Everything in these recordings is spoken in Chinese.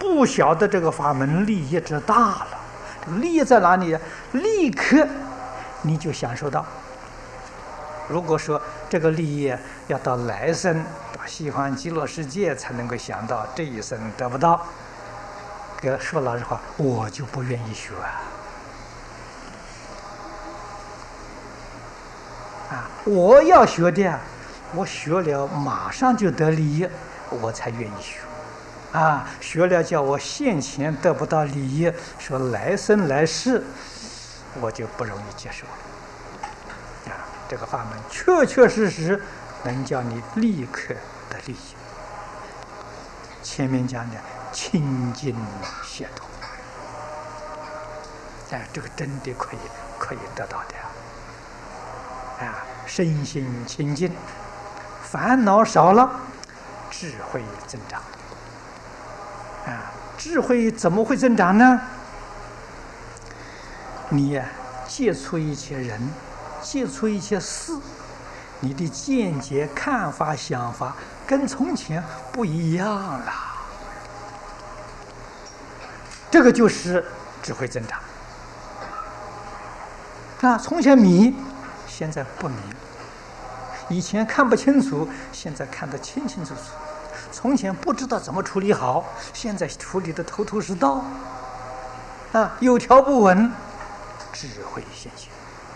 不晓得这个法门利益之大了。这个利益在哪里？立刻你就享受到。如果说这个利益要到来生到西方极乐世界才能够想到，这一生得不到，说老实话，我就不愿意学我要学的我学了马上就得利益，我才愿意学学了叫我现前得不到利益，说来生来世我就不容易接受了这个法门确确实实能叫你立刻得利益。前面讲的清净解脱这个真的可以得到的身心清净，烦恼少了，智慧增长智慧怎么会增长呢？你接触一切人，接触一切事，你的见解、看法、想法跟从前不一样了。这个就是智慧增长从前迷，现在不迷；以前看不清楚，现在看得清清楚楚；从前不知道怎么处理好，现在处理得头头是道有条不紊，智慧现前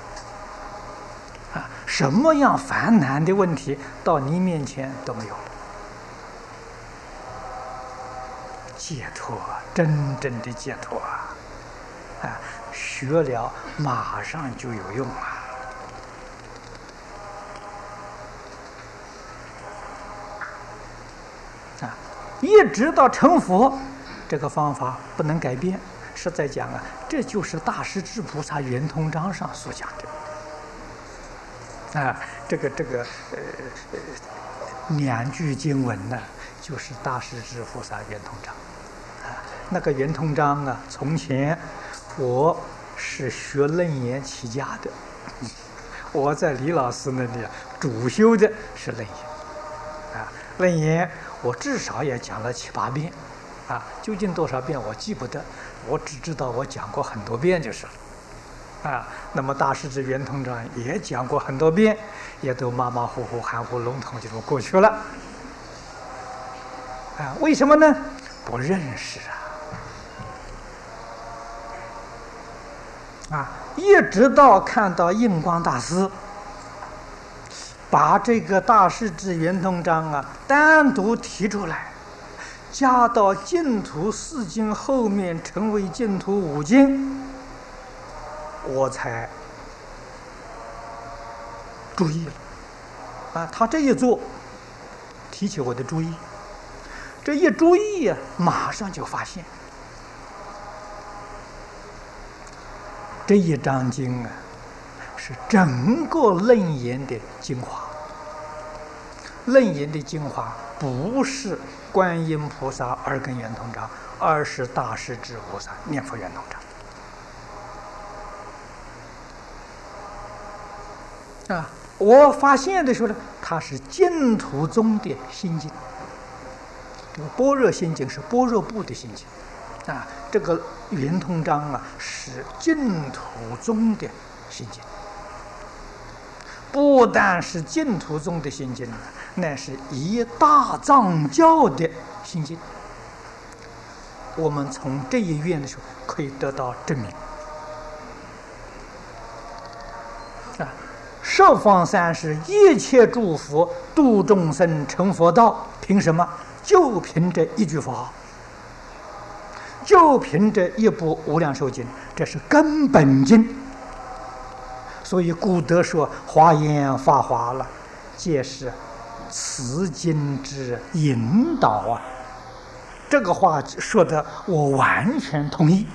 什么样烦难的问题到你面前都没有了，解脱，真正的解脱学了马上就有用一直到成佛，这个方法不能改变。实在讲这就是大势至菩萨圆通章上所讲的这个两句经文呢，就是大势至菩萨圆通章那个圆通章从前我是学楞严起家的，我在李老师那里主修的是楞严楞严我至少也讲了7、8遍究竟多少遍我记不得，我只知道我讲过很多遍就是了那么大势至圆通章也讲过很多遍，也都马马虎虎、含糊笼统就这么过去了为什么呢？不认识一直到看到印光大师把这个大势至圆通章单独提出来，加到净土4经后面成为净土5经，我才注意了他这一做提起我的注意，这一注意马上就发现这一章经是整个楞严的精华。楞严的精华不是观音菩萨二根圆通章，而是大势至菩萨念佛圆通章我发现的时候呢，它是净土宗的心经。这个般若心经是般若部的心经这个圆通章是净土宗的心经。不但是净土宗的心经那是一大藏教的心经。我们从这一愿的时候可以得到证明十方三世一切诸佛度众生成佛道，凭什么？就凭这一句佛号，就凭这一部无量寿经，这是根本经。所以古德说华严法华了，皆是此经之引导这个话说的我完全同意，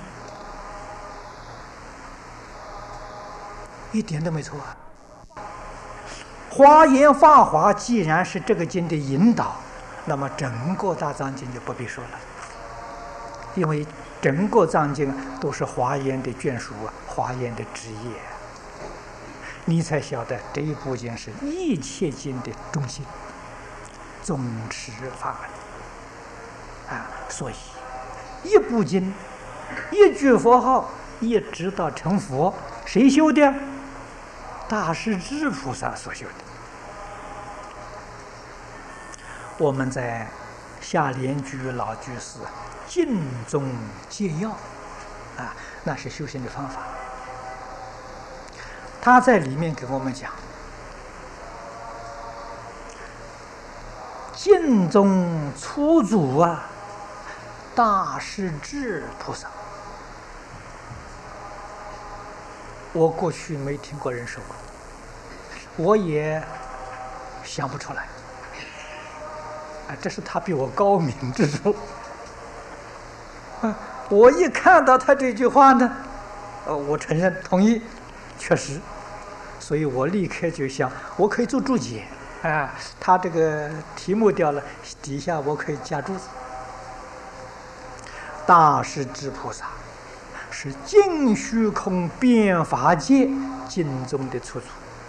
一点都没错华严法华既然是这个经的引导，那么整个大藏经就不必说了，因为整个藏经都是华严的眷属华严的枝叶，你才晓得这一部经是一切经的中心，总持法门所以一部经，一句佛号，一直到成佛，谁修的？大势至菩萨所修的。我们在下莲居老居士净宗戒要啊，那是修行的方法。他在里面给我们讲，净宗初祖啊，大势至菩萨。我过去没听过人说过，我也想不出来。这是他比我高明之处。我一看到他这句话呢，我承认同意，确实，所以我立刻就想，我可以做注解。他这个题目掉了，底下我可以加注子。大势至菩萨是净虚空遍法界经中的出处。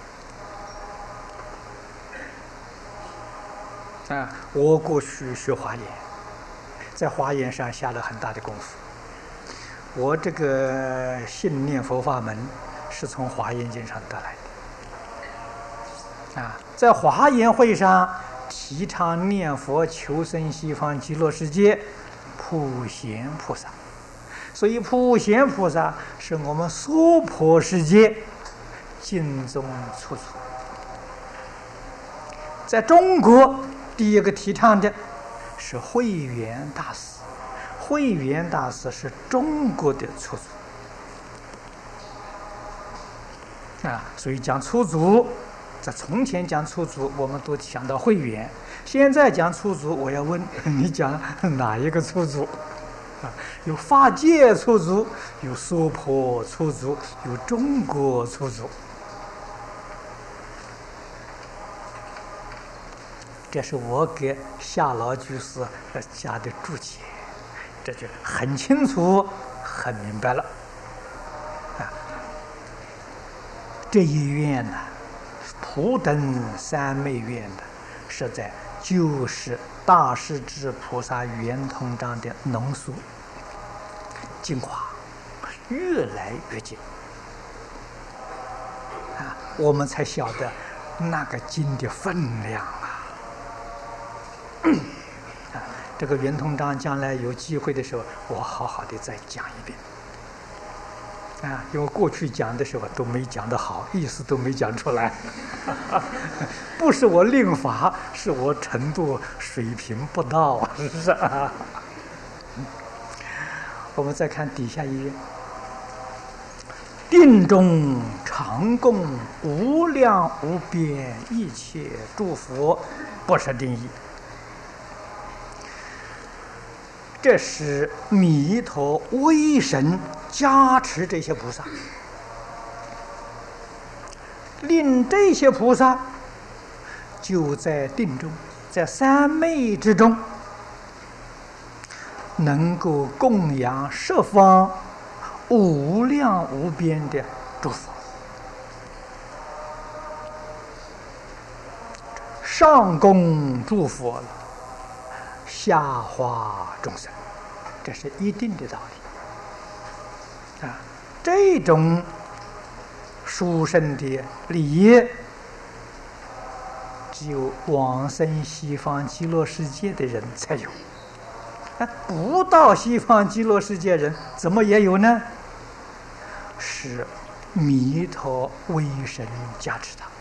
我过去学华严，在华严上下了很大的功夫。我这个信念佛法门是从华严经上得来的。在华严会上提倡念佛求生西方极乐世界，普贤菩萨。所以普贤菩萨是我们娑婆世界经中出处。在中国第一个提倡的是慧远大师，慧远大师是中国的出祖。所以讲出祖，在从前讲出祖，我们都想到慧远；现在讲出祖，我要问你讲哪一个出祖？有法界出祖，有娑婆出祖，有中国出祖。这是我给夏老居士加的注解，这就很清楚、很明白了。这一愿呢，普等三昧愿的，实在就是大势至菩萨圆通章的浓缩、精华，越来越精。我们才晓得那个经的分量。这个圆通章将来有机会的时候，我好好的再讲一遍。因为过去讲的时候都没讲得好，意思都没讲出来。不是我令法，是我程度水平不到，是不是？我们再看底下一页，定中常供无量无边一切诸佛不设定义。这是弥陀威神加持这些菩萨，令这些菩萨就在定中，在三昧之中，能够供养十方无量无边的诸佛，上供诸佛了，下化众生，这是一定的道理。这种殊胜的礼，只有往生西方极乐世界的人才有。不到西方极乐世界人怎么也有呢？是弥陀威神加持他。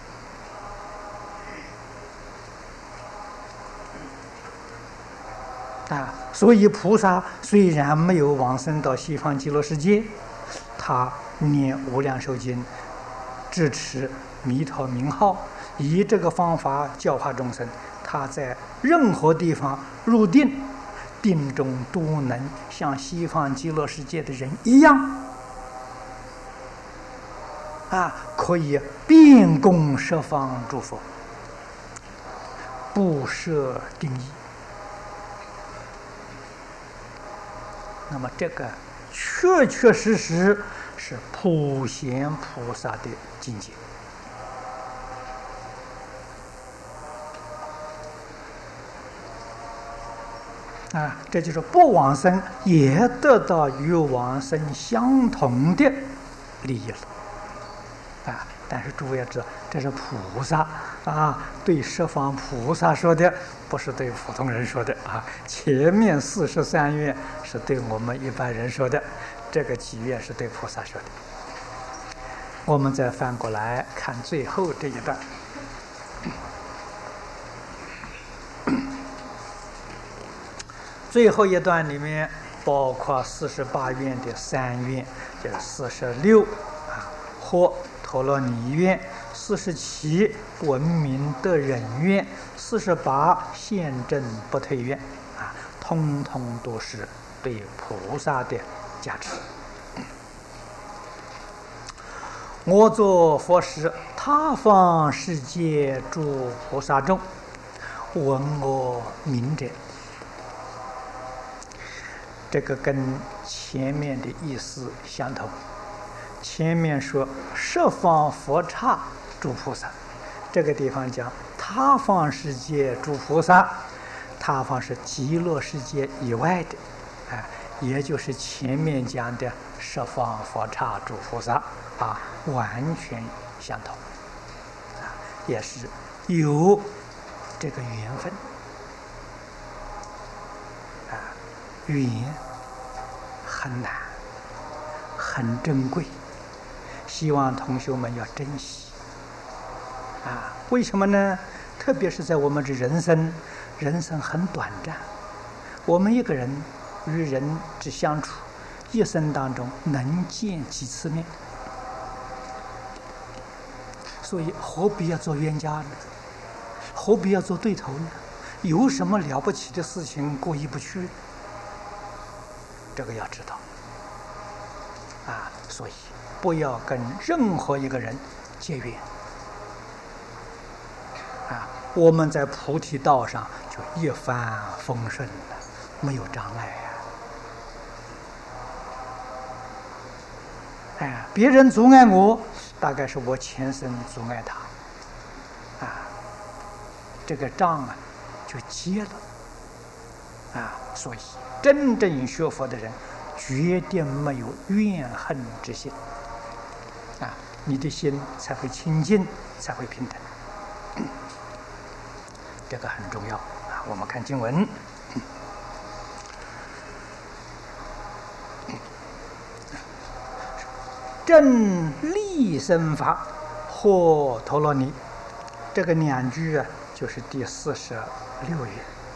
所以菩萨虽然没有往生到西方极乐世界，他念无量寿经，支持弥陀名号，以这个方法教化众生，他在任何地方入定，定中都能像西方极乐世界的人一样，可以遍供十方诸佛，不设定义。那么这个确确实实是普贤菩萨的境界。 啊，这就是不往生也得到与往生相同的利益了。啊，但是诸位要知道，这是菩萨啊，对十方菩萨说的，不是对普通人说的啊。前面43愿是对我们一般人说的，这个几愿是对菩萨说的。我们再翻过来看最后这一段。最后一段里面包括48愿的3愿，就是46啊，或陀罗尼愿，47闻名得人愿，48现证不退愿啊，通通都是对菩萨的加持。我作佛时，他方世界诸菩萨众，闻我名者。这个跟前面的意思相同。前面说十方佛刹诸菩萨，这个地方讲他方世界诸菩萨，他方是极乐世界以外的，也就是前面讲的十方佛刹诸菩萨啊，完全相同，也是有这个缘分。缘很难，很珍贵，希望同学们要珍惜啊！为什么呢？特别是在我们这人生很短暂，我们一个人与人之相处，一生当中能见几次面，所以何必要做冤家呢？何必要做对头呢？有什么了不起的事情过意不去？这个要知道啊，所以不要跟任何一个人结缘啊。我们在菩提道上就一帆风顺了，没有障碍呀。别人阻碍我，大概是我前生阻碍他啊，这个障啊就结了啊。所以真正学佛的人，绝对没有怨恨之心啊，你的心才会清净，才会平等。这个很重要啊。我们看经文，正利生法或陀罗尼，这个两句啊，就是第46愿。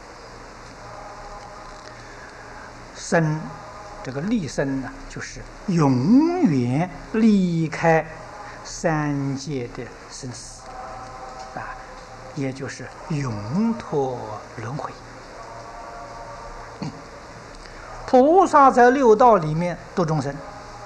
生，这个利生呢，就是永远离开三界的生死啊，也就是永脱轮回。菩萨在六道里面度众生，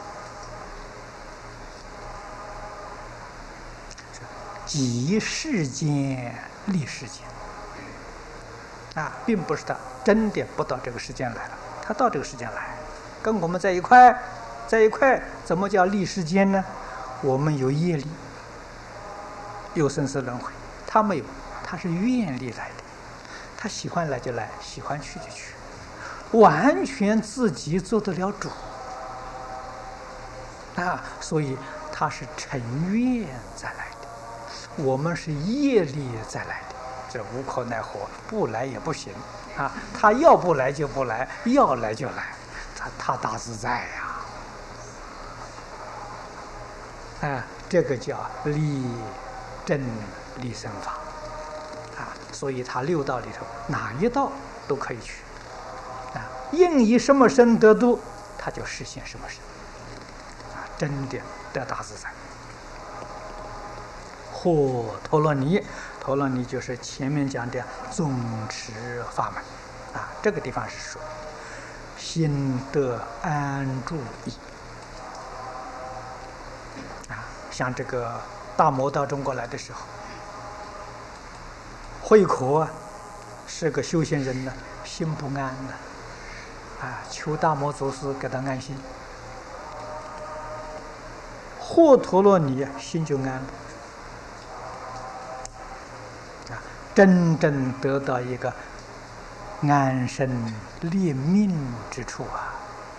即世间立世间啊，并不是他真的不到这个世间来了。他到这个世间来，跟我们在一块，怎么叫立世间呢？我们有业力，有生死轮回，他没有，他是愿力来的，他喜欢来就来，喜欢去就去，完全自己做得了主啊！所以他是成愿再来的，我们是业力再来的，这无可奈何，不来也不行。啊，他要不来就不来，要来就来，他大自在呀！这个叫立正立生法啊，所以他六道里头哪一道都可以去啊，应以什么身得度，他就实现什么身啊，真的得大自在。或陀罗尼，陀罗尼就是前面讲的总持法门啊，这个地方是说心得安住意啊。像这个大摩到中国来的时候，慧可啊是个修行人呢，心不安呢啊，求大摩祖师给他安心。或陀罗尼心就安了。真正得到一个安身立命之处啊！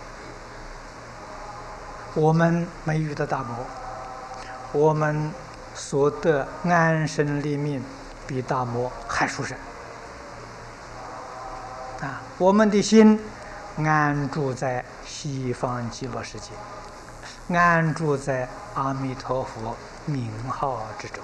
我们没遇到大魔，我们所得安身立命比大魔还殊胜啊！我们的心安住在西方极乐世界，安住在阿弥陀佛名号之中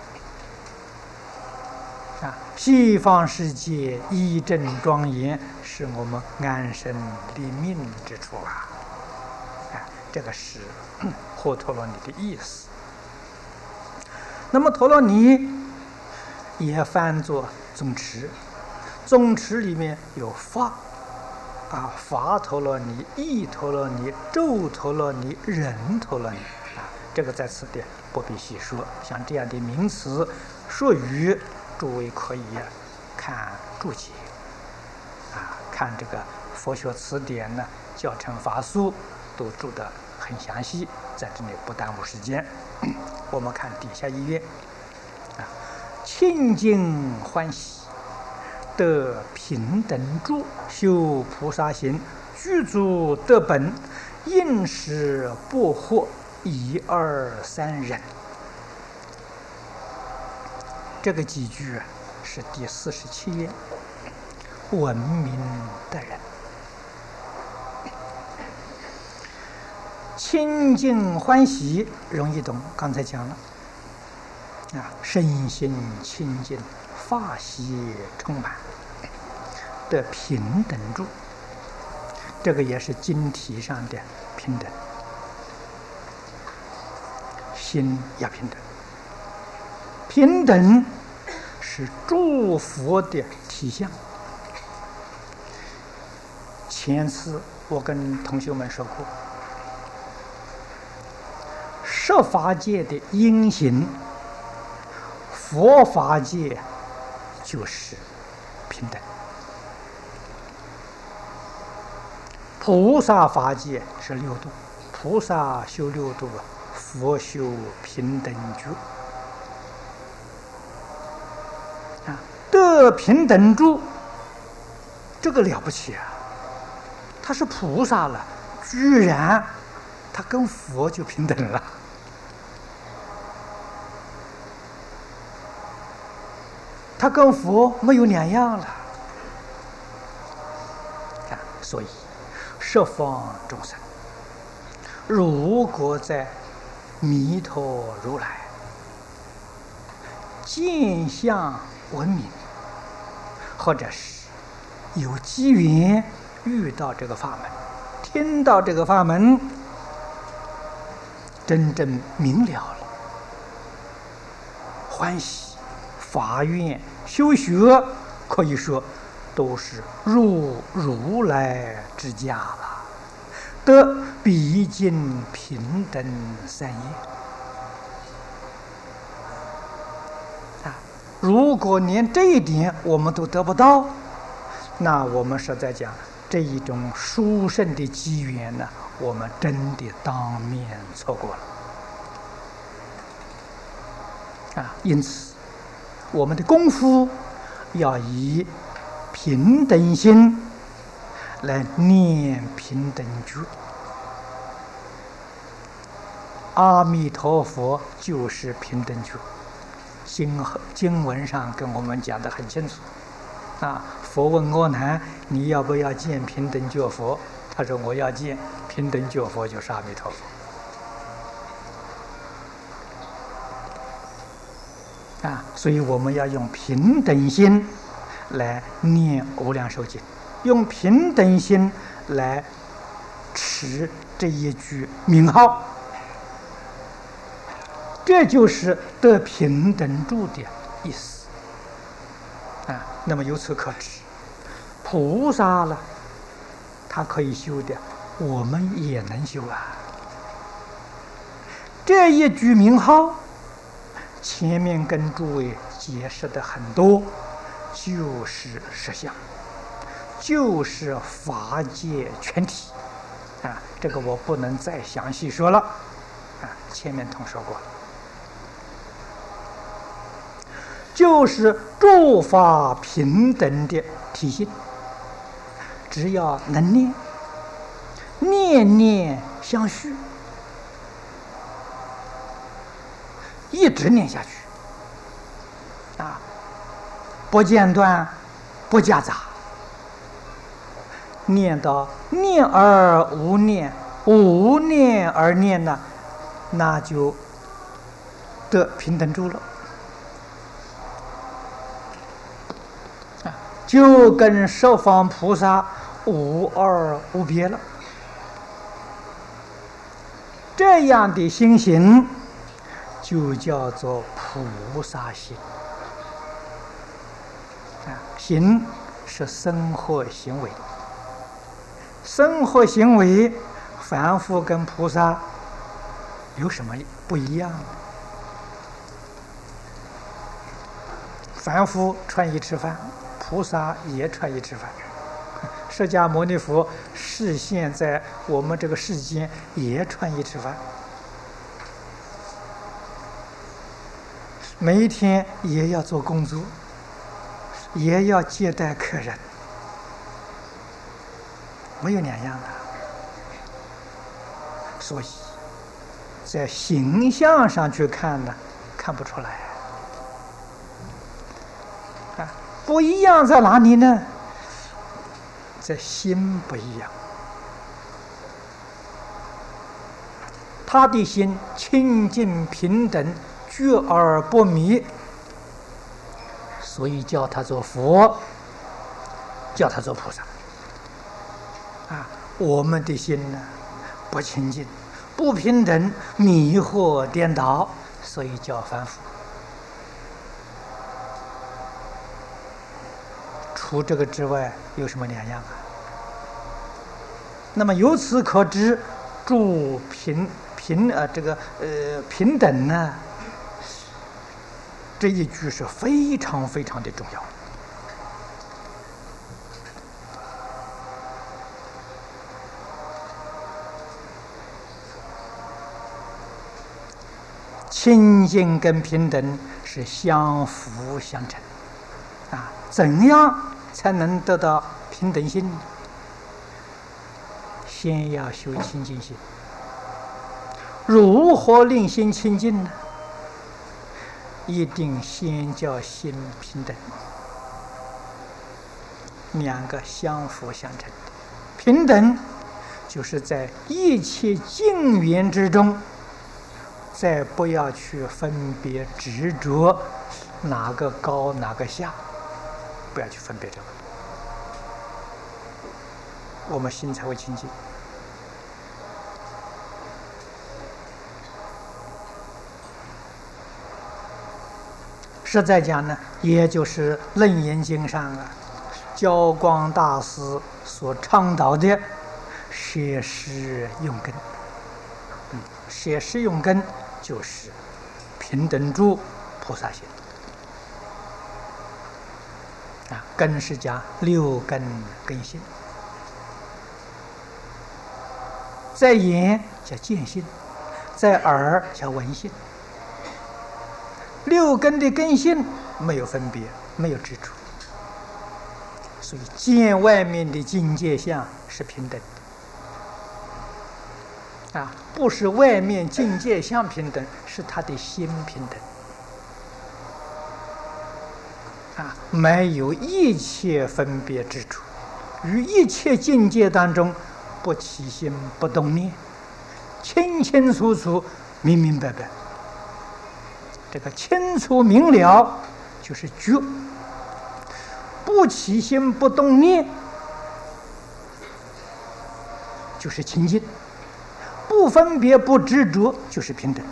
啊！西方世界一正庄严，是我们安身立命之处啊！这个是活陀罗尼的意思。那么陀罗尼也翻作总持，总持里面有法啊，法陀罗尼、意陀罗尼、咒陀罗尼、忍陀罗尼啊，这个在此典不必细说。像这样的名词术语，诸位可以看注解啊，看这个佛学词典呢，教程法疏都注得很详细，在这里不耽误时间。我们看底下一页啊，清净欢喜得平等住，修菩萨行，具足得本，应时不惑，一二三忍。这个几句是第47页，文明的人。清净欢喜容易懂，刚才讲了啊，身心清净，法喜充满，的平等住，这个也是经体上的平等，心要平等，平等是诸佛的体相。前次我跟同学们说过，十法界的因行，佛法界就是平等，菩萨法界是六度，菩萨修六度，佛修平等觉啊，得平等住，这个了不起啊！他是菩萨了，居然他跟佛就平等了。他跟佛没有两样了啊！所以十方众生如果在弥陀如来见相闻名，或者是有机缘遇到这个法门，听到这个法门，真正明了了，欢喜法愿修学，可以说都是入如来之家了，得毕竟平等三业啊！如果连这一点我们都得不到，那我们实在讲，这一种殊胜的机缘呢，我们真的当面错过了啊！因此我们的功夫要以平等心来念平等觉，阿弥陀佛就是平等觉，经文上跟我们讲得很清楚啊。佛问阿难，你要不要见平等觉佛？他说我要见平等觉佛，就是阿弥陀佛。啊，所以我们要用平等心来念无量寿经，用平等心来持这一句名号，这就是得平等住的意思啊。那么由此可知，菩萨了，他可以修的，我们也能修啊。这一句名号，前面跟诸位解释的很多，就是实相，就是法界全体啊。这个我不能再详细说了啊，前面同说过了，就是诸法平等的体性只要能念，念念相续，一直念下去，不间断，不夹杂，念到念而无念，无念而念呢，那就得平等住了，就跟十方菩萨无二无别了。这样的心行就叫做菩萨行。行是生活行为，生活行为凡夫跟菩萨有什么不一样呢？凡夫穿衣吃饭，菩萨也穿衣吃饭。释迦牟尼佛示现在我们这个世间也穿衣吃饭，每一天也要做工作，也要接待客人，没有两样的。所以在形象上去看呢，看不出来。不一样在哪里呢？在心不一样。他的心清净平等，觉而不迷，所以叫他做佛，叫他做菩萨。我们的心呢，不清净，不平等，迷惑颠倒，所以叫凡夫。除这个之外，有什么两样啊？那么由此可知，诸平等呢，这一句是非常非常的重要。清净跟平等是相辅相成怎样才能得到平等心？先要修清净心。如何令心清净呢？一定先叫心平等，两个相辅相成。平等就是在一切境缘之中，再不要去分别执着哪个高哪个下，不要去分别这个，我们心才会清净。实在讲呢，也就是《楞严经》上教光大师所倡导的舍施用根。舍施用根就是平等住菩萨心根是讲六根根性，在眼叫见性，在耳叫闻性。六根的根性没有分别，没有执着，所以见外面的境界相是平等的不是外面境界相平等，是他的心平等没有一切分别之处，于一切境界当中不起心不动念，清清楚楚明明白白。这个清楚明了就是觉，不起心不动念就是清净，不分别不执着就是平等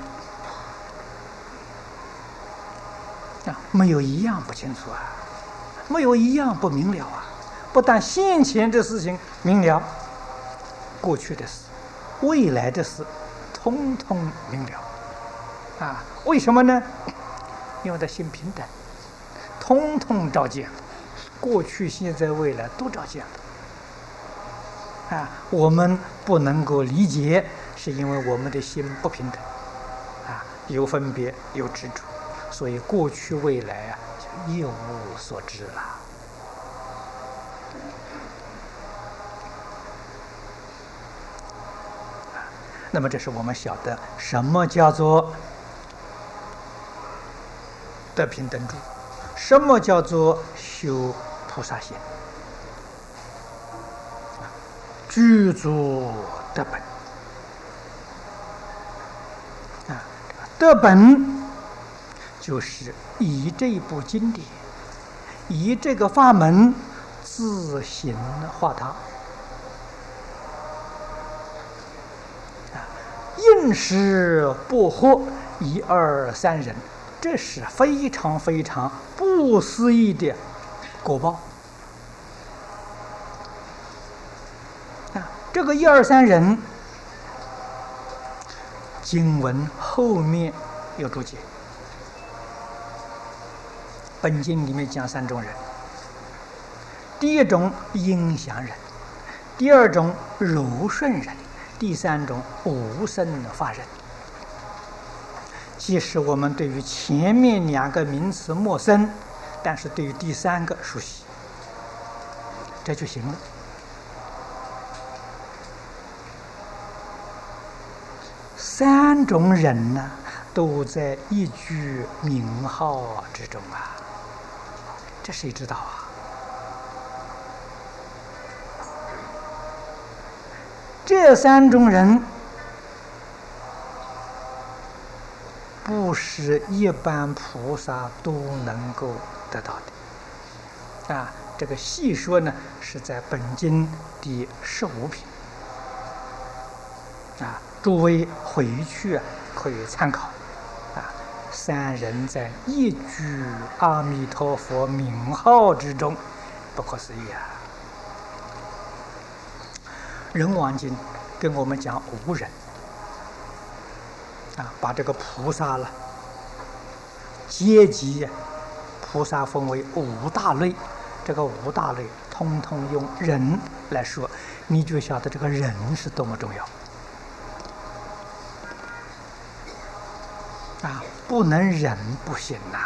没有一样不清楚没有一样不明了不但现前的事情明了，过去的事、未来的事通通明了为什么呢？因为他心平等，通通照见，过去、现在、未来都照见了我们不能够理解，是因为我们的心不平等有分别，有执着，所以过去、未来就一无所知了那么这是我们晓得什么叫做得平等住，什么叫做修菩萨行，具足得本啊。得本就是以这部经典，以这个法门自行化他。应时不惑一二三人，这是非常非常不思议的果报啊！这个一二三人，经文后面有注解。本经里面讲三种人：第一种音响人，第二种柔顺人，第三种无生法忍。即使我们对于前面两个名词陌生，但是对于第三个熟悉，这就行了。三种人呢，都在一句名号之中啊，这谁知道啊？这三种人不是一般菩萨都能够得到的啊。这个细说呢，是在本经第15品啊，诸位回去可以参考啊。三人在一句阿弥陀佛名号之中，不可思议啊！人王经跟我们讲无人啊，把这个菩萨了阶级菩萨分为五大类，这个五大类通通用人来说，你就晓得这个人是多么重要啊！不能忍不行呐。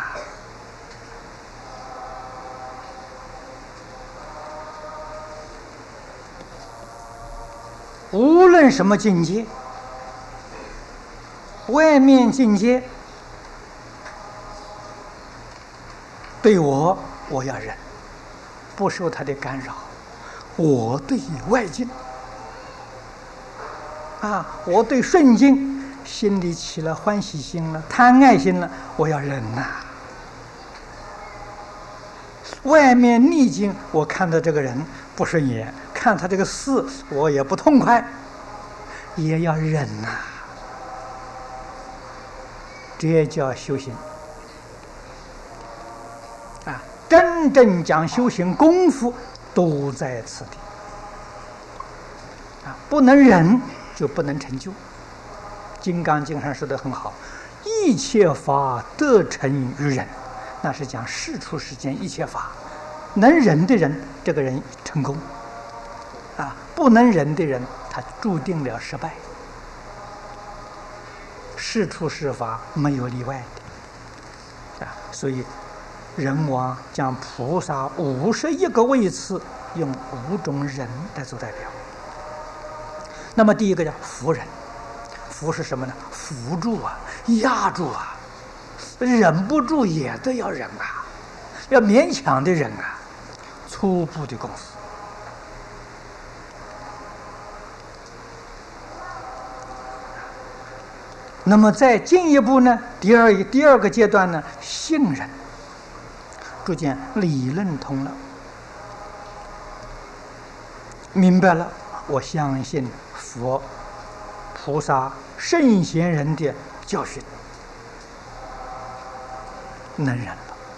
无论什么境界，外面境界对我要忍，不受它的干扰。我对外境啊，我对顺境心里起了欢喜心了、贪爱心了，我要忍呐。外面逆境，我看到这个人不顺眼，看他这个事我也不痛快，也要忍呐。这叫修行啊！真正讲修行功夫都在此地啊！不能忍就不能成就。《金刚经》上说的很好：“一切法得成于忍。”那是讲世出世间一切法，能忍的人，这个人成功啊；不能忍的人，他注定了失败。世出世法没有例外的啊，所以人王将菩萨51个位次用5种人来做代表。那么第一个叫扶忍，扶是什么呢？扶住啊，压住啊。忍不住也都要忍啊，要勉强的忍啊，初步的功夫。那么再进一步呢，第二个阶段呢，信任，逐渐理论通了，明白了，我相信佛、菩萨、圣贤人的教训。能忍了，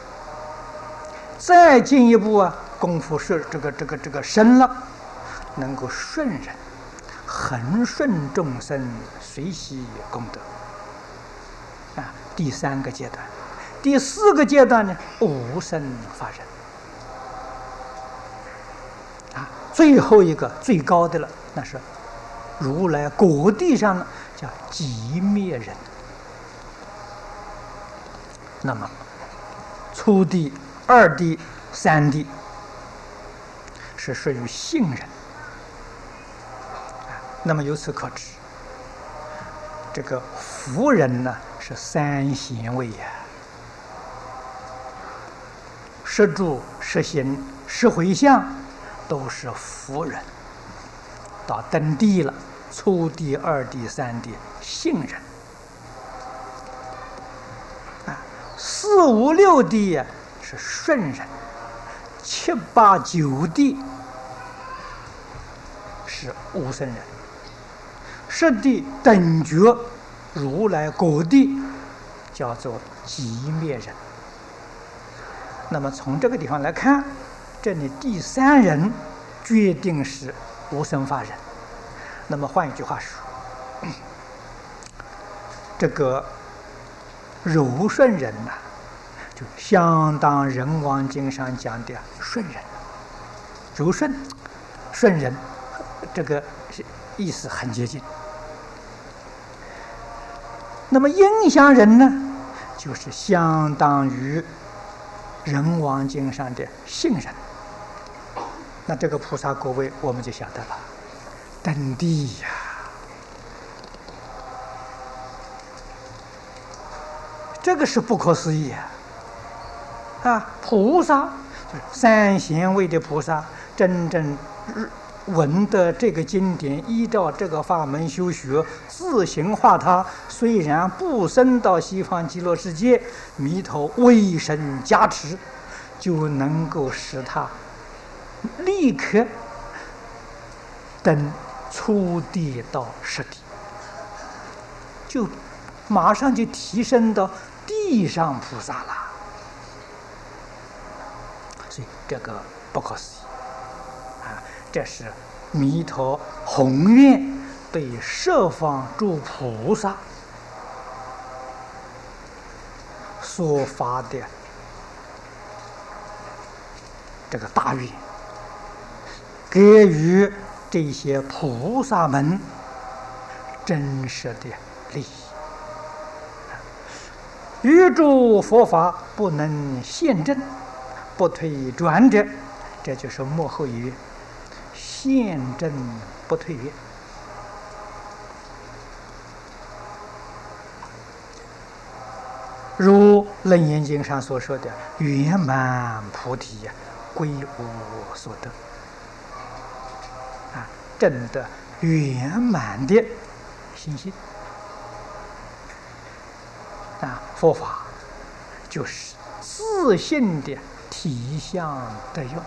再进一步啊，功夫是这个深了，能够顺忍，恒顺众生，随喜功德啊。第3个阶段，第4个阶段呢，无生法忍啊。最后一个最高的了，那是如来果地上呢，叫寂灭忍。那么初地、2地、3地是属于信忍。那么由此可知， 这个福人呢是三贤位呀，十住、十行、十回向都是福人。到登地了，初地、二地、三地信人啊，四五六地是顺人，七八九地是无生人，十地等觉如来果地叫做寂灭人。那么从这个地方来看，这里第三人决定是无生法人。那么换一句话说，这个柔顺人呐，就相当人王经上讲的顺人，柔顺、顺人，这个意思很接近。那么应祥人呢，就是相当于人王经上的信人。那这个菩萨果位我们就晓得了，登地呀，这个是不可思议啊！菩萨就是三贤位的菩萨，真正闻得这个经典，依照这个法门修学，自行化他，虽然不生到西方极乐世界，弥陀威神加持，就能够使他立刻登初地到十地，就马上就提升到地上菩萨了。所以这个不可思议啊！这是弥陀宏愿对十方诸菩萨所发的这个大愿，给予这些菩萨们真实的利益。于诸佛法不能现证，不退转者，这就是末后一愿，现证不退愿。如楞严经上所说的圆满菩提归无所得啊，证得圆满的心性啊，佛法就是自性的体相得用，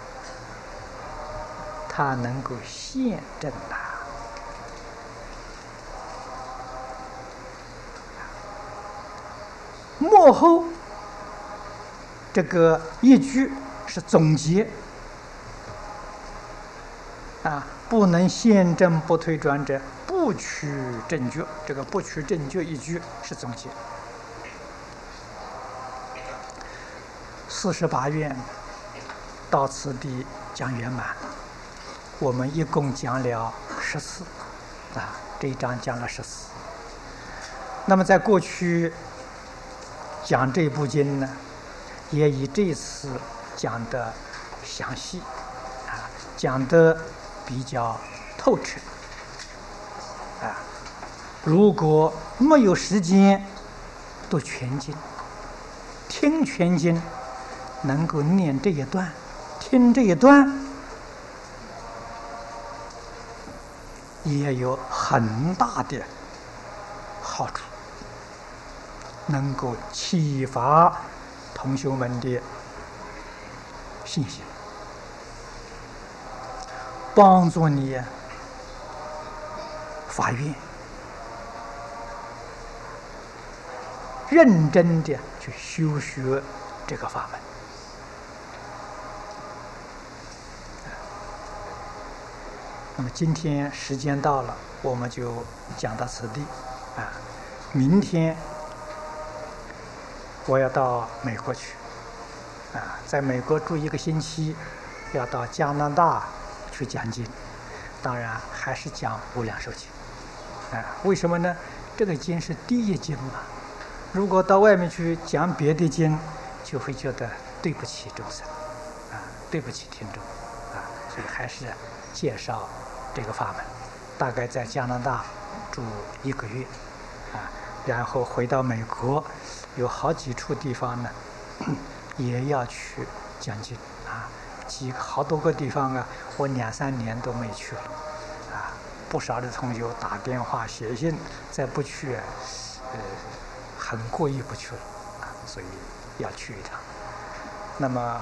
它能够现证啊。末后这个一句是总结啊，不能现证不退转者，不取正觉。这个不取正觉一句是总结。48愿到此地讲圆满，我们一共讲了10次啊，这一章讲了10次。那么在过去讲这部经呢，也以这次讲的详细啊，讲的比较透彻啊。如果没有时间读全经，听全经，能够念这一段，听这一段，也有很大的好处，能够启发同学们的信心，帮助你发愿，认真的去修学这个法门。那么今天时间到了，我们就讲到此地啊。明天我要到美国去啊，在美国住1个星期，要到加拿大去讲经，当然还是讲无量寿经啊。为什么呢？这个经是第一经嘛，如果到外面去讲别的经，就会觉得对不起众生啊，对不起听众啊，所以还是介绍这个法门。大概在加拿大住1个月然后回到美国，有好几处地方呢，也要去讲经好多个地方我2、3年都没去了不少的同学打电话写信，再不去很过意不去了所以要去一趟。那么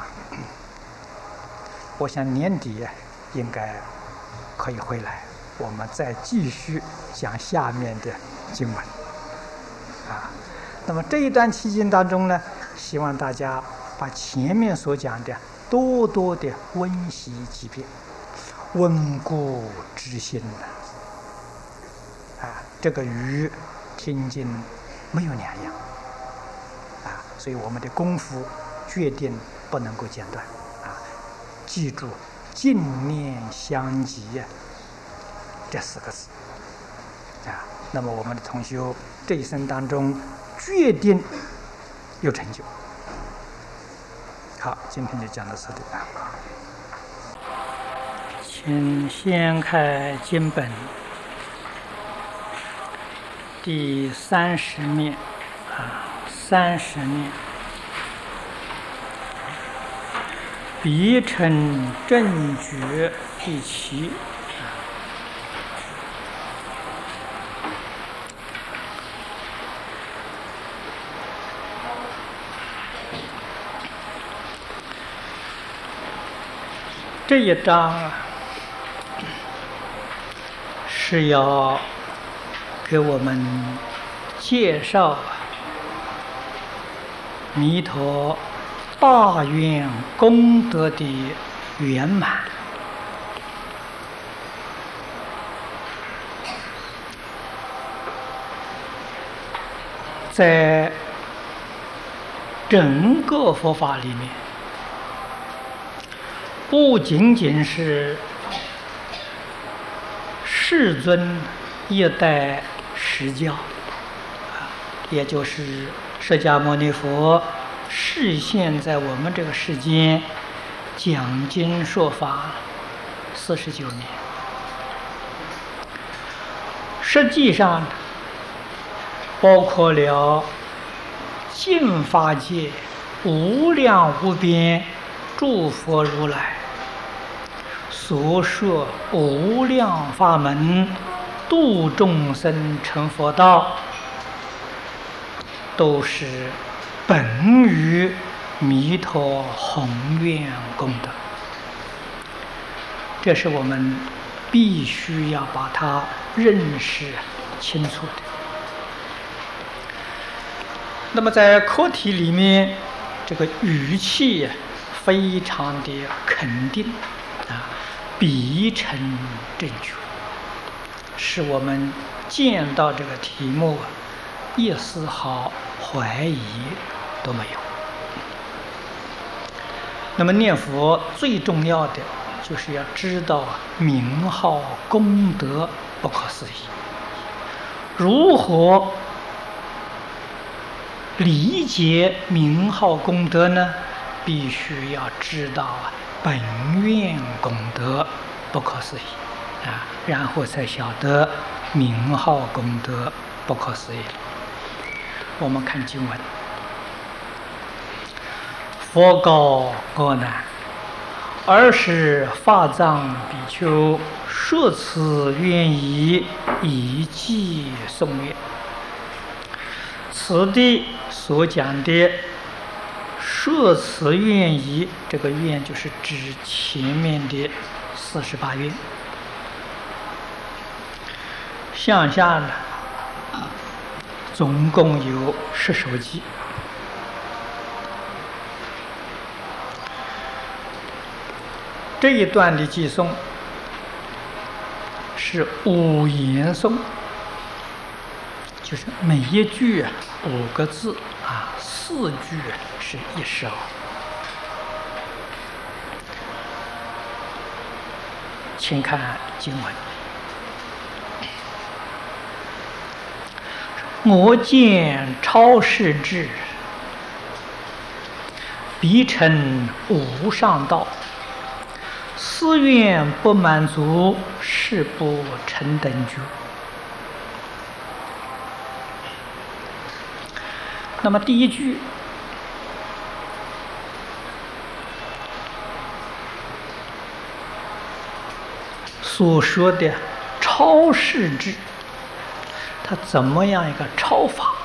我想年底应该可以回来，我们再继续讲下面的经文那么这一段期间当中呢，希望大家把前面所讲的多多的温习几遍，温故知新这个与听经没有两样所以我们的功夫决定不能够间断记住净念相继这4个字那么我们的同修这一生当中决定有成就。好，今天就讲到这里请掀开经本第30面30面，笔称正觉第7。这一章是要给我们介绍弥陀大愿功德的圆满。在整个佛法里面，不仅仅是世尊一代实教也就是释迦牟尼佛示现在我们这个世间讲经说法49年，实际上包括了净法界无量无边诸佛如来所说无量法门，度众生成佛道，都是本于弥陀宏愿功德。这是我们必须要把它认识清楚的。那么在课题里面，这个语气非常的肯定笔称正确，使我们见到这个题目一丝毫怀疑都没有。那么念佛最重要的就是要知道名号功德不可思议，如何理解名号功德呢？必须要知道本愿功德不可思议然后才晓得名号功德不可思议了。我们看经文：佛告阿难，尔时法藏比丘说此愿仪，以记诵愿。此地所讲的说此愿仪，这个愿就是指前面的48愿。向下呢，总共有10首偈。这一段的偈颂是5言颂，就是每一句5个字4句是1首。请看经文：我见超世智，必成无上道。思愿不满足，誓不成等觉。 那么第一句所说的超世智，它怎么样一个超法？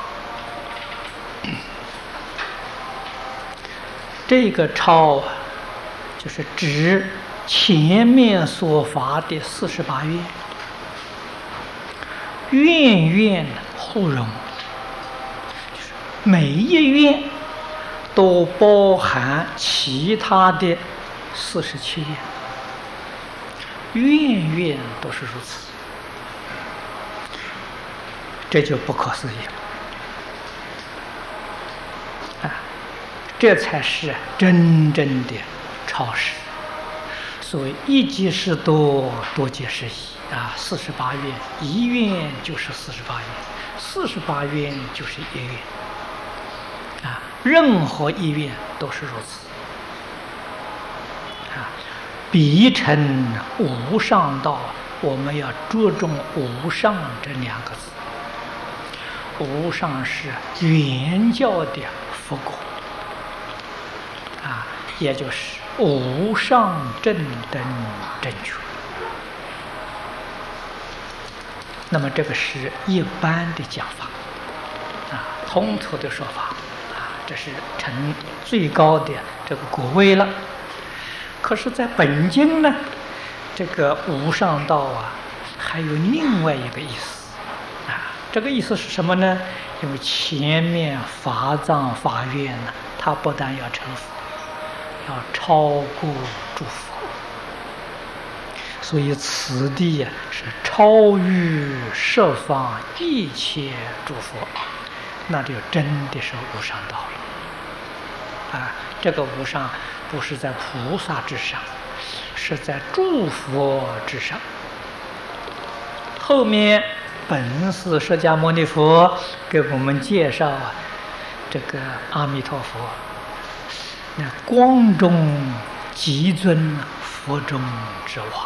这个超啊，就是指前面所发的48愿，愿愿互融，就是每一愿都包含其他的47愿，愿愿都是如此，这就不可思议了。这才是真正的超世。所谓一即是多，多即是一啊，48愿，一愿就是48愿，48愿就是一愿啊，任何一愿都是如此啊。彼成无上道，我们要着重无上这2个字。无上是原教的佛果啊，也就是无上正等正觉。那么这个是一般的讲法啊，通俗的说法啊，这是成最高的这个果位了。可是，在本经呢，这个无上道啊，还有另外一个意思啊。这个意思是什么呢？因为前面法藏法愿呢，它不但要成佛，要超过诸佛，所以此地是超越十方一切诸佛，那就真的是无上道了啊！这个无上不是在菩萨之上，是在诸佛之上。后面本师释迦牟尼佛给我们介绍这个阿弥陀佛，那光中极尊，佛中之王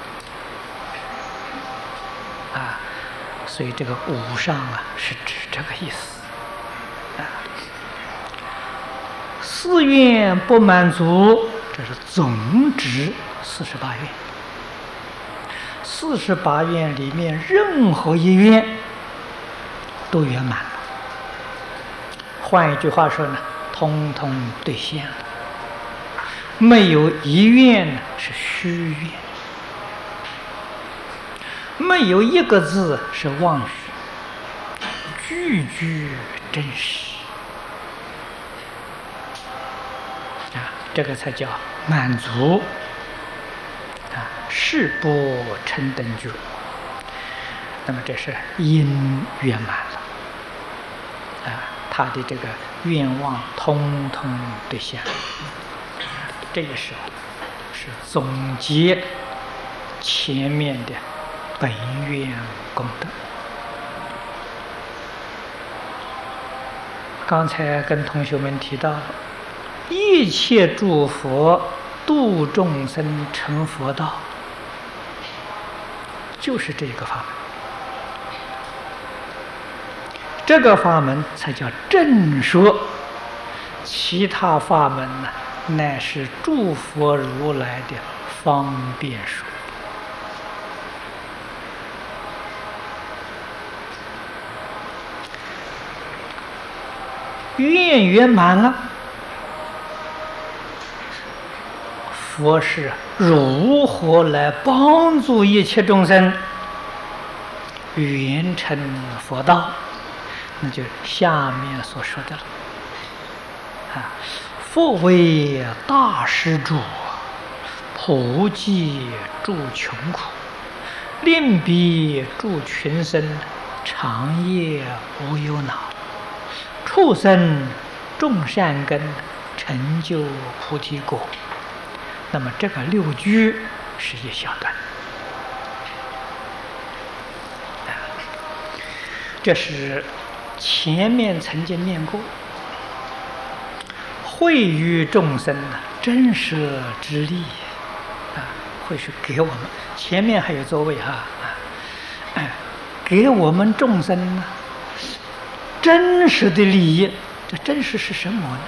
啊，所以这个无上啊，是指这个意思啊。4愿不满足，这是总值48愿。48愿里面任何一愿都圆满了，换一句话说呢，通通兑现了，没有一愿是虚愿，没有一个字是妄语，句句真实啊，这个才叫满足啊，誓不成等觉。那么这是因圆满了啊，他的这个愿望通通兑现了。这个时候是总结前面的本愿功德。刚才跟同学们提到，一切诸佛度众生成佛道，就是这个法门。这个法门才叫正说，其他法门呢，乃是诸佛如来的方便说。愿圆满了，佛是如何来帮助一切众生圆成佛道？那就下面所说的了啊，佛为大施主，普济诸穷苦，令彼诸群生，长夜无忧恼，畜生种善根，成就菩提果。那么这个6句是一小段，这是前面曾经念过，惠于众生真舍之力啊，会是给我们前面还有座位哈给我们众生真实的利益这真实是什么呢？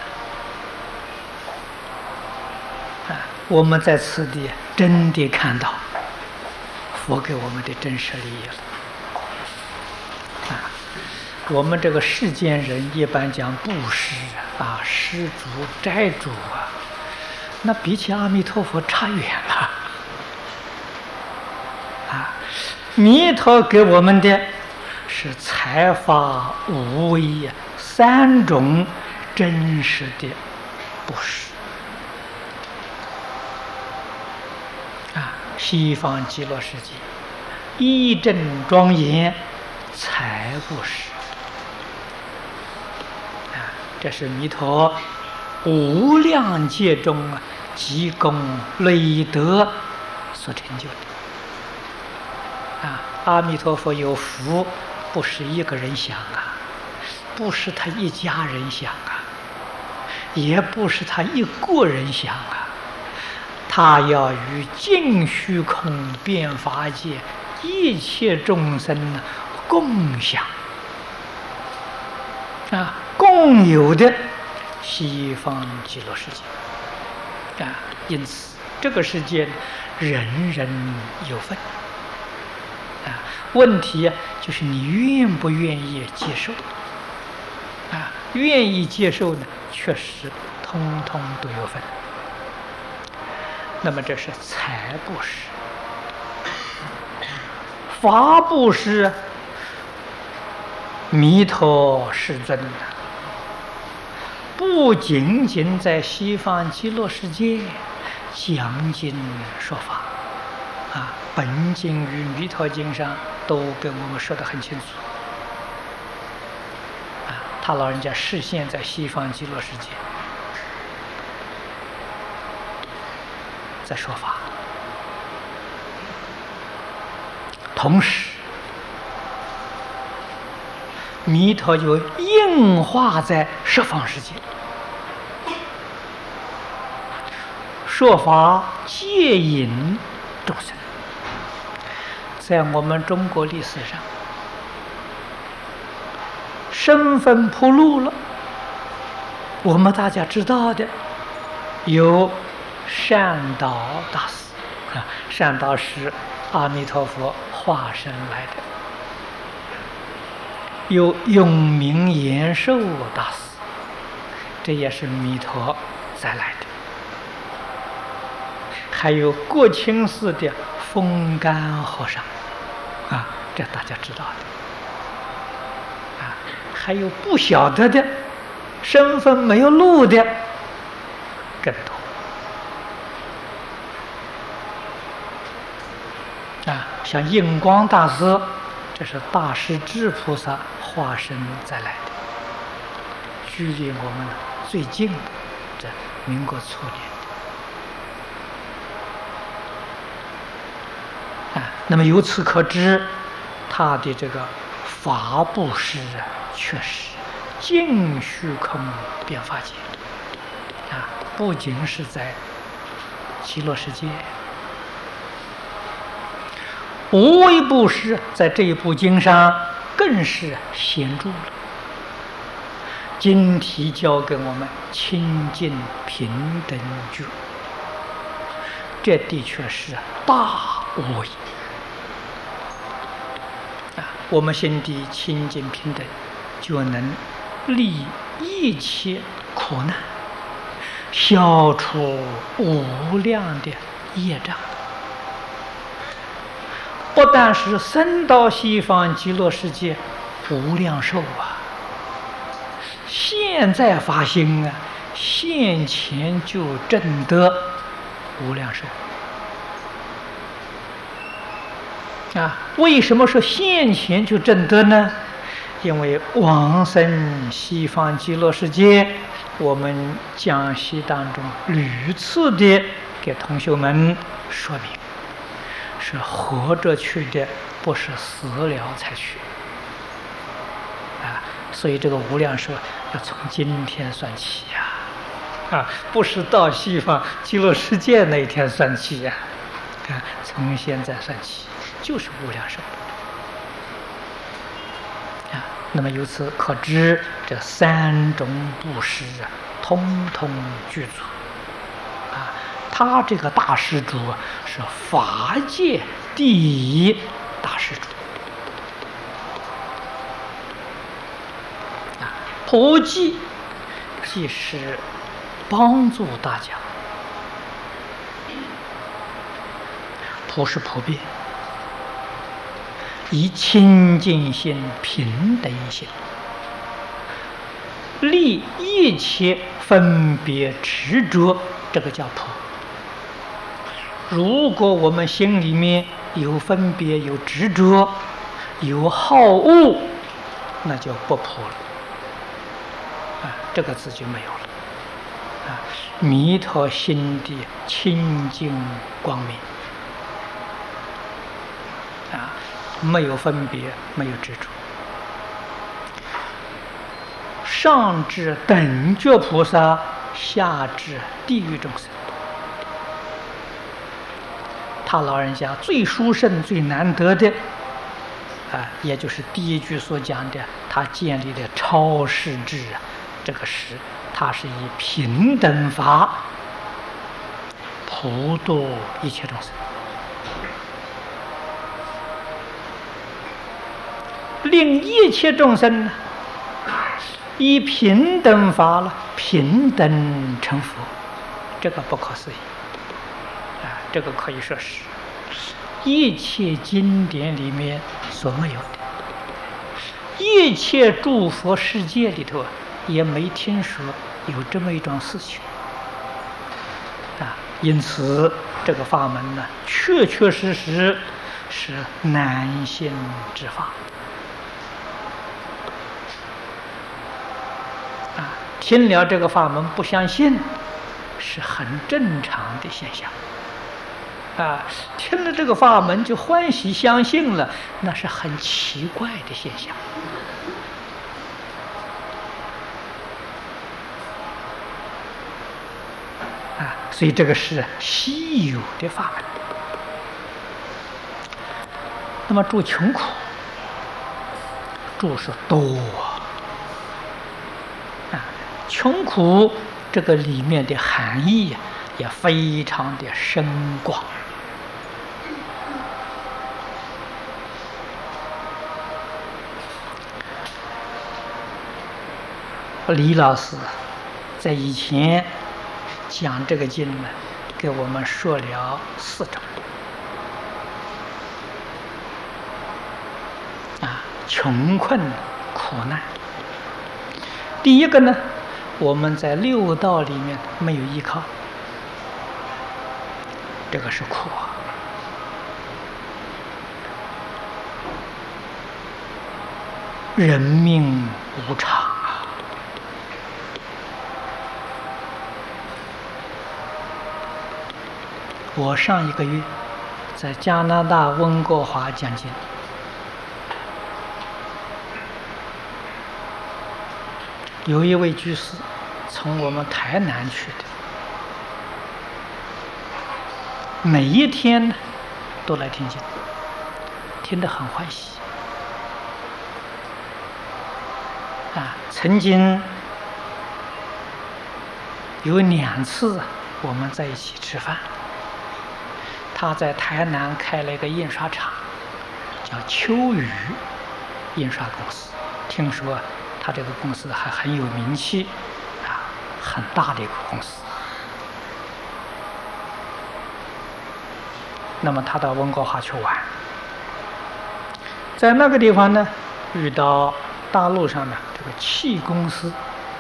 我们在此地真的看到佛给我们的真实利益了。我们这个世间人一般讲布施施主、斋主那比起阿弥陀佛差远了。弥陀给我们的是财法无为3种真实的布施。西方极乐世界一正庄严财布施。这是弥陀无量劫中积功累德所成就的。阿弥陀佛有福，不是一个人享不是他一家人享也不是他一个人享他要与尽虚空遍法界一切众生共享共有的西方极乐世界因此这个世界人人有份问题就是你愿不愿意接受愿意接受呢，确实通通都有份。那么这是财布施。法布施，弥陀世尊不仅仅在西方极乐世界讲经说法本经与弥陀经上都跟我们说得很清楚他老人家示现在西方极乐世界在说法，同时弥陀就应化在十方世界，说法戒引众生。在我们中国历史上，身份铺路了，我们大家知道的有善导大师善导是阿弥陀佛化身来的，有永明延寿大师，这也是弥陀再来的，还有国清寺的风干和尚这大家知道的还有不晓得的身份没有露的更多像印光大师，这是大势至菩萨化身再来的，距离我们最近的，这民国初年那么由此可知，他的这个法布施确实尽虚空遍法界不仅是在极乐世界，无为布施在这一部经上更是显著了。经题教给我们清净平等觉，这的确是大无畏我们心地清净平等，就能利一切苦难，消除无量的业障。不但是生到西方极乐世界无量寿现在发心现前就证得无量寿为什么说现前就证得呢？因为往生西方极乐世界，我们讲习当中屡次的给同学们说明，是活着去的，不是死了才去所以这个无量寿要从今天算起不是到西方极乐世界那一天算起从现在算起就是无量寿那么由此可知，这3种布施通通具足。他这个大施主是法界第一大施主。普济即是帮助大家，普是普遍，以清净心、平等心，立一切分别执着，这个叫普。如果我们心里面有分别、有执着、有好恶，那就不普了。这个字就没有了。弥陀心地清净光明，没有分别，没有执着。上至等觉菩萨，下至地狱众生，他老人家最殊胜、最难得的，也就是第一句所讲的，他建立的超世智这个是，他是以平等法普度一切众生，令一切众生呢，以平等法了，平等成佛，这个不可思议。这个可以说是一切经典里面所没有的，一切诸佛世界里头也没听说有这么一桩事情。因此这个法门呢，确确实实是难信之法。听了这个法门不相信，是很正常的现象。听了这个法门就欢喜相信了，那是很奇怪的现象。所以这个是稀有的法门。那么住穷苦，住是多穷苦这个里面的含义也非常的深广。李老师在以前讲这个经呢，给我们说了4种穷困苦难。第一个呢，我们在六道里面没有依靠，这个是苦。人命无常我上一个月在加拿大温哥华讲经，有一位居士从我们台南去的，每一天呢都来听经，听得很欢喜。曾经有2次我们在一起吃饭。他在台南开了一个印刷厂，叫秋雨印刷公司。听说他这个公司还很有名气，很大的一个公司。那么他到温哥华去玩，在那个地方呢，遇到大陆上的这个气功师，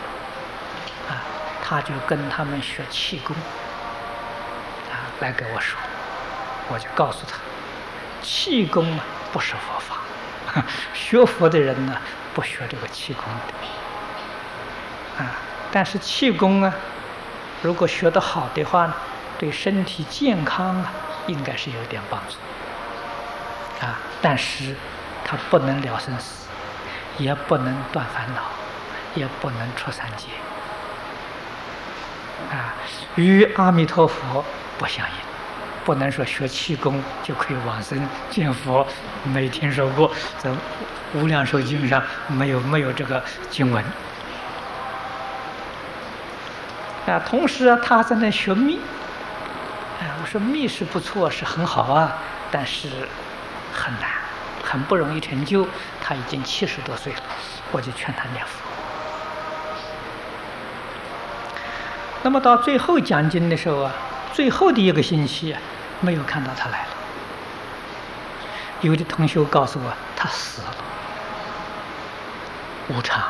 他就跟他们学气功，来给我说。我就告诉他，气功不是佛法，学佛的人呢不学这个气功的。但是气功如果学得好的话呢，对身体健康应该是有点帮助。但是它不能了生死，也不能断烦恼，也不能出三界。与阿弥陀佛不相应。 不能说学气功就可以往生见佛，没听说过，在《无量寿经》上没有这个经文。同时他在那学密，我说密是不错，是很好啊，但是很难，很不容易成就。他已经70多岁了，我就劝他念佛。那么到最后讲经的时候最后的1个星期没有看到他来了。有的同学告诉我，他死了，无常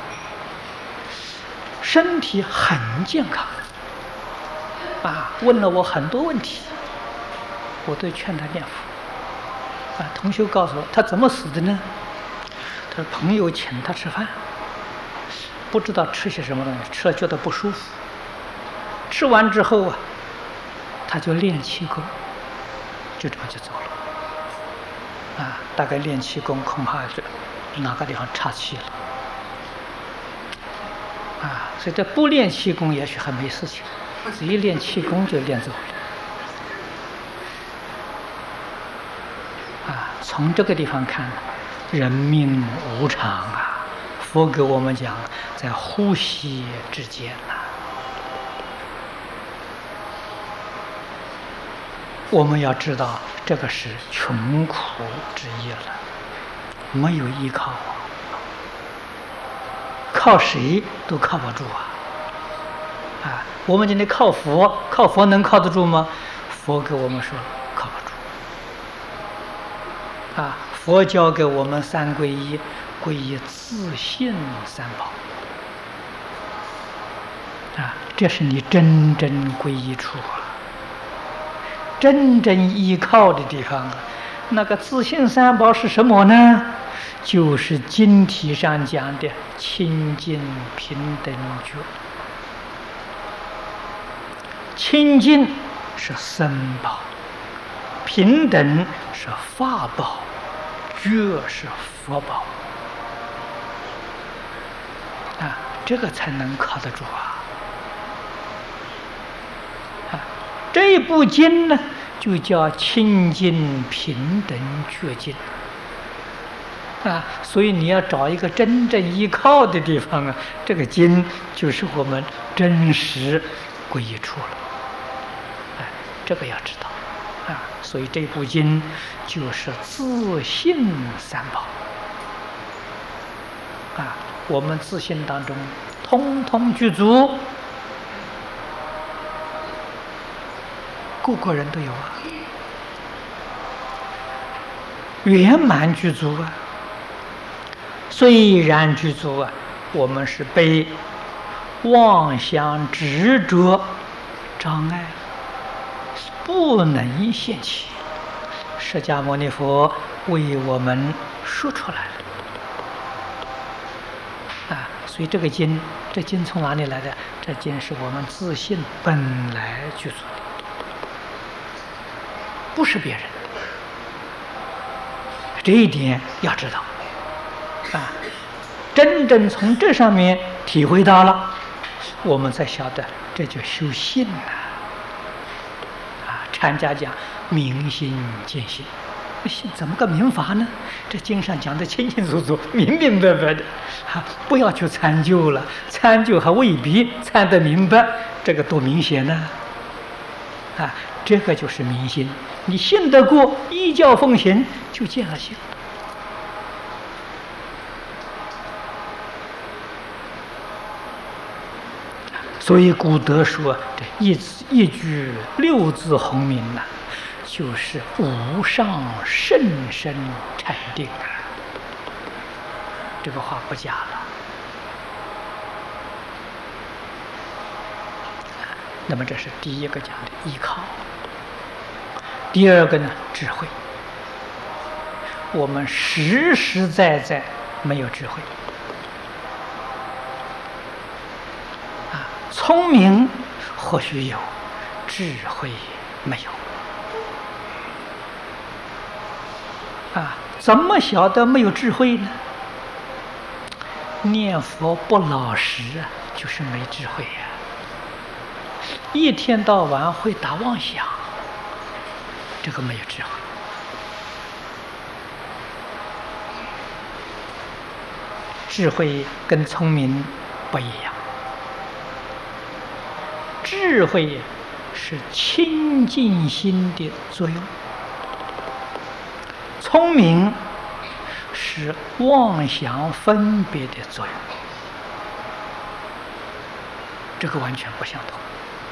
身体很健康问了我很多问题，我都劝他念佛。同学告诉我，他怎么死的呢？他说朋友请他吃饭，不知道吃些什么东西，吃了觉得不舒服，吃完之后他就练气功，就这么就走了。大概练气功恐怕是哪个地方岔气了。所以这不练气功也许还没事情，只一练气功就练走了。从这个地方看，人命无常佛给我们讲，在呼吸之间我们要知道，这个是穷苦之一了，没有依靠靠谁都靠不住我们今天靠佛，靠佛能靠得住吗？佛给我们说靠不住佛教给我们3皈依，皈依自信3宝这是你真正皈依处真正依靠的地方那个自信3宝是什么呢？就是经题上讲的清净平等觉。清净是僧宝，平等是法宝，觉是佛宝这个才能靠得住这部经呢就叫清净平等觉经所以你要找一个真正依靠的地方这个经就是我们真实皈依处了这个要知道所以这部经就是自信3宝我们自信当中通通具足，个个人都有圆满具足虽然具足我们是被妄想执着障碍不能现起，释迦牟尼佛为我们说出来了所以这个经，这经从哪里来的？这经是我们自信本来具足的，不是别人这一点要知道真正从这上面体会到了，我们才晓得这就修信禅家讲明心见性，信怎么个明法呢？这经上讲的清清楚楚、明明白白的不要去参究了，参究还未必参得明白，这个多明显呢这个就是明心，你信得过，依教奉行，就见了性。所以古德说，这一句6字洪名就是无上甚深禅定这个话不假了。那么这是第一个讲的依靠。第二个呢，智慧。我们实实在在没有智慧聪明或许有，智慧没有怎么晓得没有智慧呢？念佛不老实就是没智慧一天到晚会打妄想， 这个没有智慧。智慧跟聪明不一样，智慧是清净心的作用，聪明是妄想分别的作用，这个完全不相同。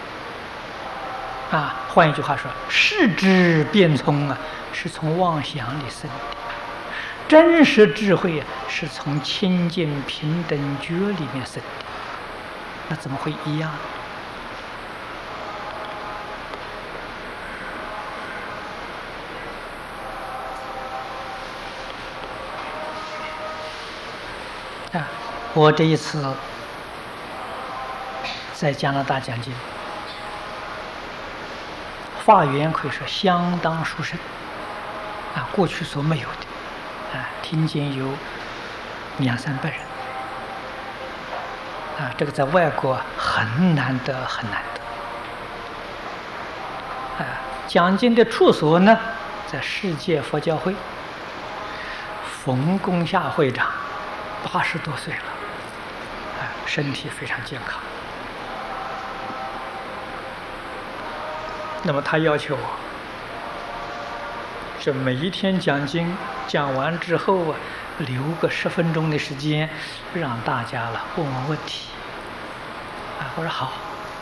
换一句话说，视智变聪是从妄想里生的，真实智慧是从清净平等觉里面生的，那怎么会一样呢？我这一次在加拿大讲经，法缘可以说相当殊胜，过去所没有的，听见有200-300人，这个在外国很难得，很难得。讲经的处所呢，在世界佛教会，冯公夏会长80多岁了，身体非常健康。那么他要求我，这每一天讲经讲完之后留个10分钟的时间，让大家问问问题。我说好。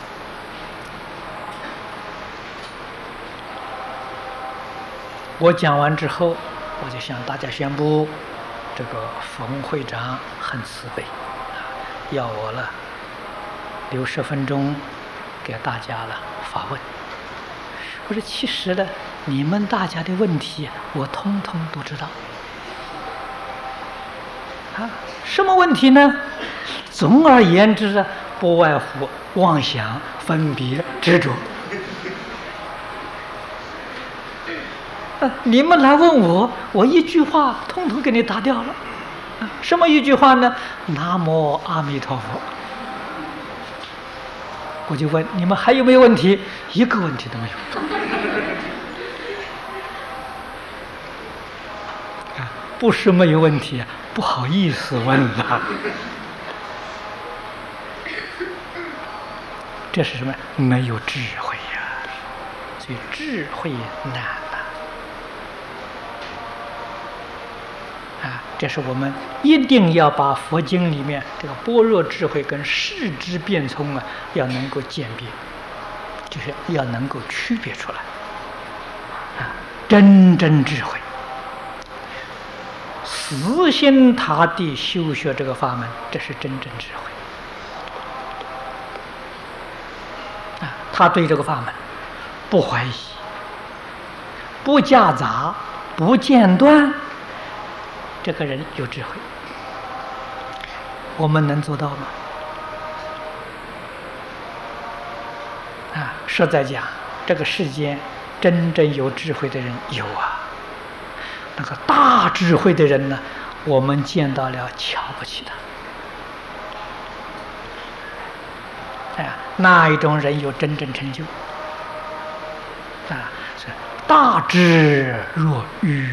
我讲完之后，我就向大家宣布，这个冯会长很慈悲，要我留10分钟给大家发问。我说其实呢，你们大家的问题我通通都知道。什么问题呢？总而言之不外乎妄想、分别、执着。你们来问我，我一句话通通给你答掉了。什么一句话呢？南无阿弥陀佛。我就问你们还有没有问题？一个问题都没有。不是没有问题，不好意思问了。这是什么？没有智慧呀！所以智慧难这是我们一定要把佛经里面这个般若智慧跟视智变聪要能够鉴别，就是要能够区别出来。真正智慧，死心塌地修学这个法门，这是真正智慧。他对这个法门不怀疑，不夹杂，不间断，这个人有智慧。我们能做到吗？实在讲，这个世间真正有智慧的人有那个大智慧的人呢，我们见到了瞧不起他。那一种人有真正成就？是大智若愚。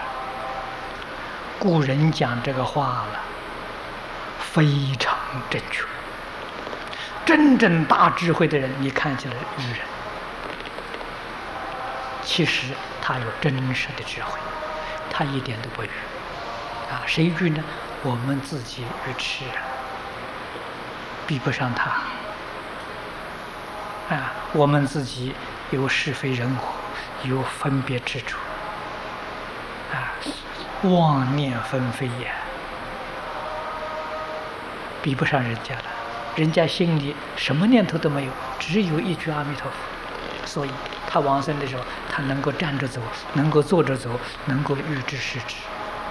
古人讲这个话非常正确。真正大智慧的人，你看起来愚人，其实他有真实的智慧，他一点都不愚。谁愚呢？我们自己愚痴，比不上他。我们自己有是非人我，有分别执着，妄念纷飞也，比不上人家了。人家心里什么念头都没有，只有一句阿弥陀佛，所以他往生的时候，他能够站着走，能够坐着走，能够预知实知。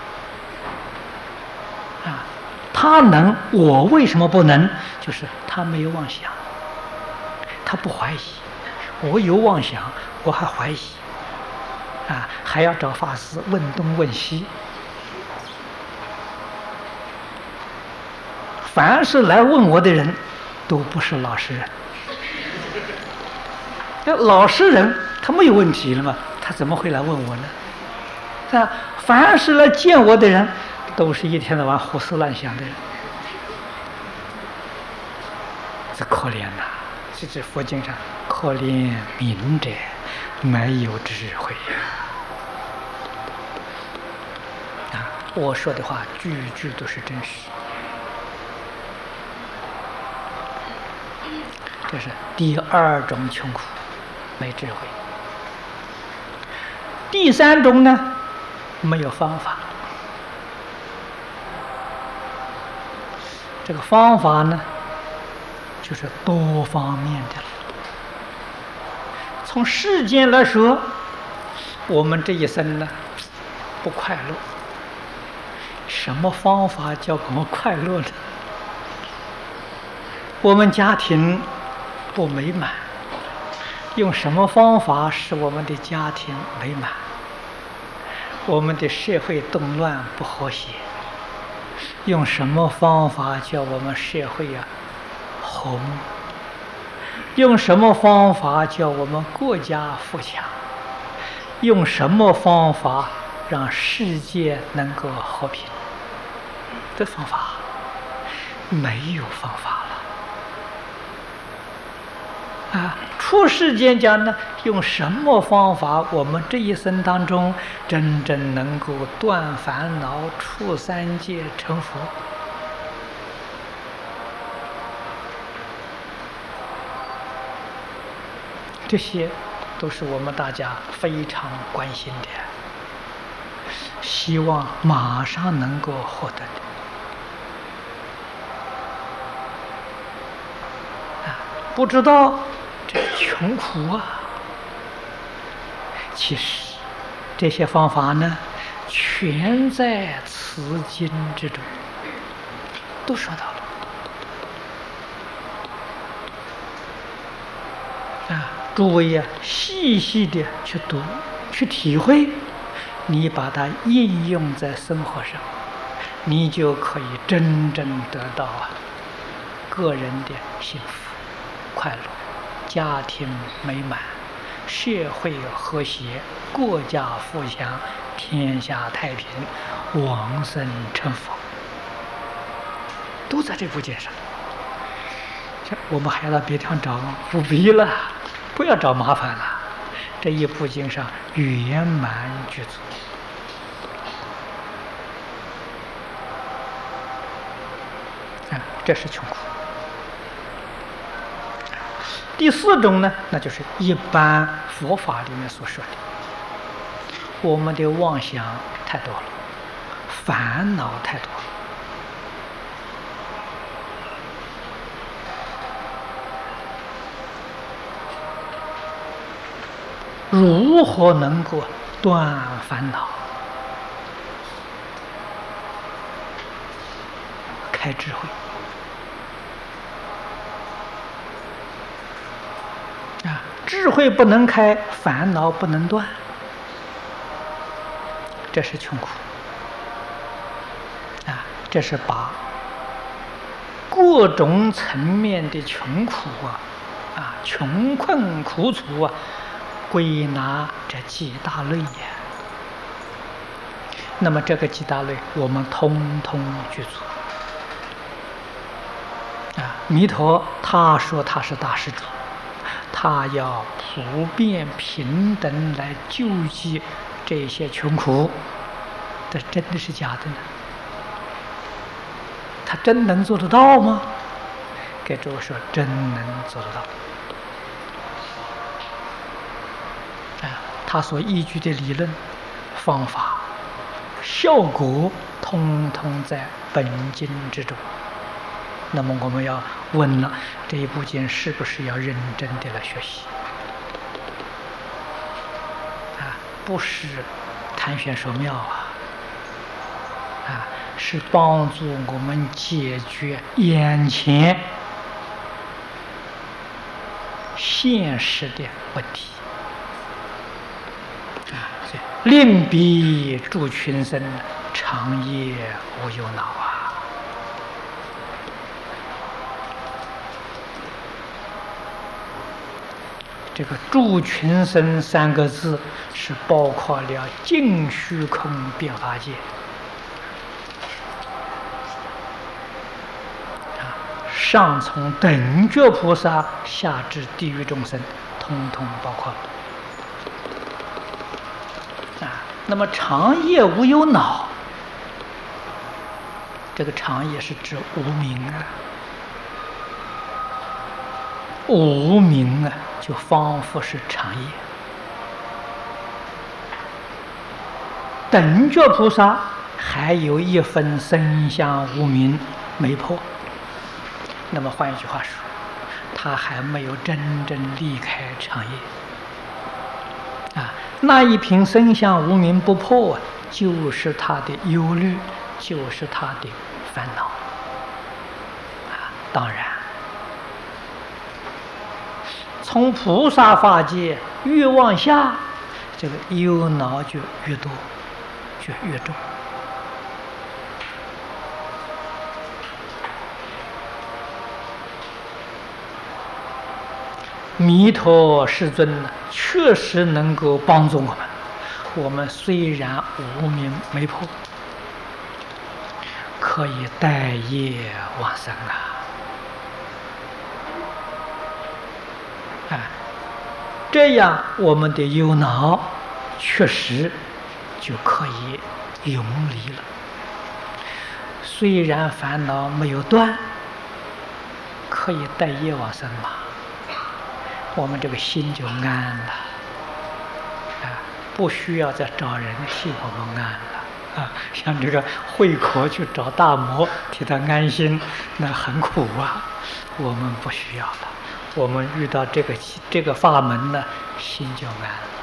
他能，我为什么不能？就是他没有妄想，他不怀疑。我有妄想，我还怀疑，还要找法师问东问西。凡是来问我的人，都不是老实人。老实人他没有问题了嘛， 他怎么会来问我呢？啊，凡是来见我的人，都是一天到晚胡思乱想的人，这可怜呐！这佛经上可怜明者没有智慧呀！啊，我说的话句句都是真实。这是第二种穷苦，没智慧。第三种呢，没有方法。这个方法呢，就是多方面的了。从世间来说，我们这一生呢，不快乐。什么方法叫我们快乐呢？我们家庭不美满，用什么方法使我们的家庭美满？我们的社会动乱不和谐，用什么方法叫我们社会和睦？用什么方法叫我们国家富强？用什么方法让世界能够和平？这方法没有方法了啊！出世间讲呢，用什么方法，我们这一生当中真正能够断烦恼、出三界、成佛？这些都是我们大家非常关心的，希望马上能够获得的。不知道这穷苦啊！其实这些方法呢，全在此经之中，都说到了。啊，诸位呀，细细的去读、去体会，你把它应用在生活上，你就可以真正得到个人的幸福、快乐，家庭美满，社会和谐，国家富强，天下太平，往生成佛，都在这部经上。我们还到别地方找吗？不必了，不要找麻烦了。这一部经上圆满具足。这是穷苦。第四种呢，那就是一般佛法里面所说的，我们的妄想太多了，烦恼太多了。如何能够断烦恼、开智慧？智慧不能开，烦恼不能断，这是穷苦啊！这是把各种层面的穷苦穷困苦楚归纳这几大类呀。那么这个几大类，我们通通具足弥陀他说他是大施主，他要普遍平等来救济这些穷苦，这真的是假的呢？他真能做得到吗？给诸位说，真能做得到。他所依据的理论、方法、效果，通通在本经之中。那么我们要问了，这一部经是不是要认真的来学习？不是谈玄说妙是帮助我们解决眼前现实的问题令彼诸群生长夜无忧恼这个住群生三个字是包括了尽虚空变法界。上从等觉菩萨，下至地狱众生，通通包括了。那么长夜无有恼，这个长夜是指无明啊，无明啊，就仿佛是长夜。等觉菩萨还有一分身相无明没破。那么换一句话说，他还没有真正离开长夜那一瓶身相无明不破就是他的忧虑，就是他的烦恼当然，从菩萨法界越往下，这个忧恼就越多，就越重。弥陀世尊确实能够帮助我们。我们虽然无明没破，可以带业往生这样我们的忧恼确实就可以永离了。虽然烦恼没有断，可以带业往生嘛，我们这个心就安了不需要再找人替我们安了像这个慧可去找大摩替他安心，那很苦我们不需要了。我们遇到这个法门呢，心就安了。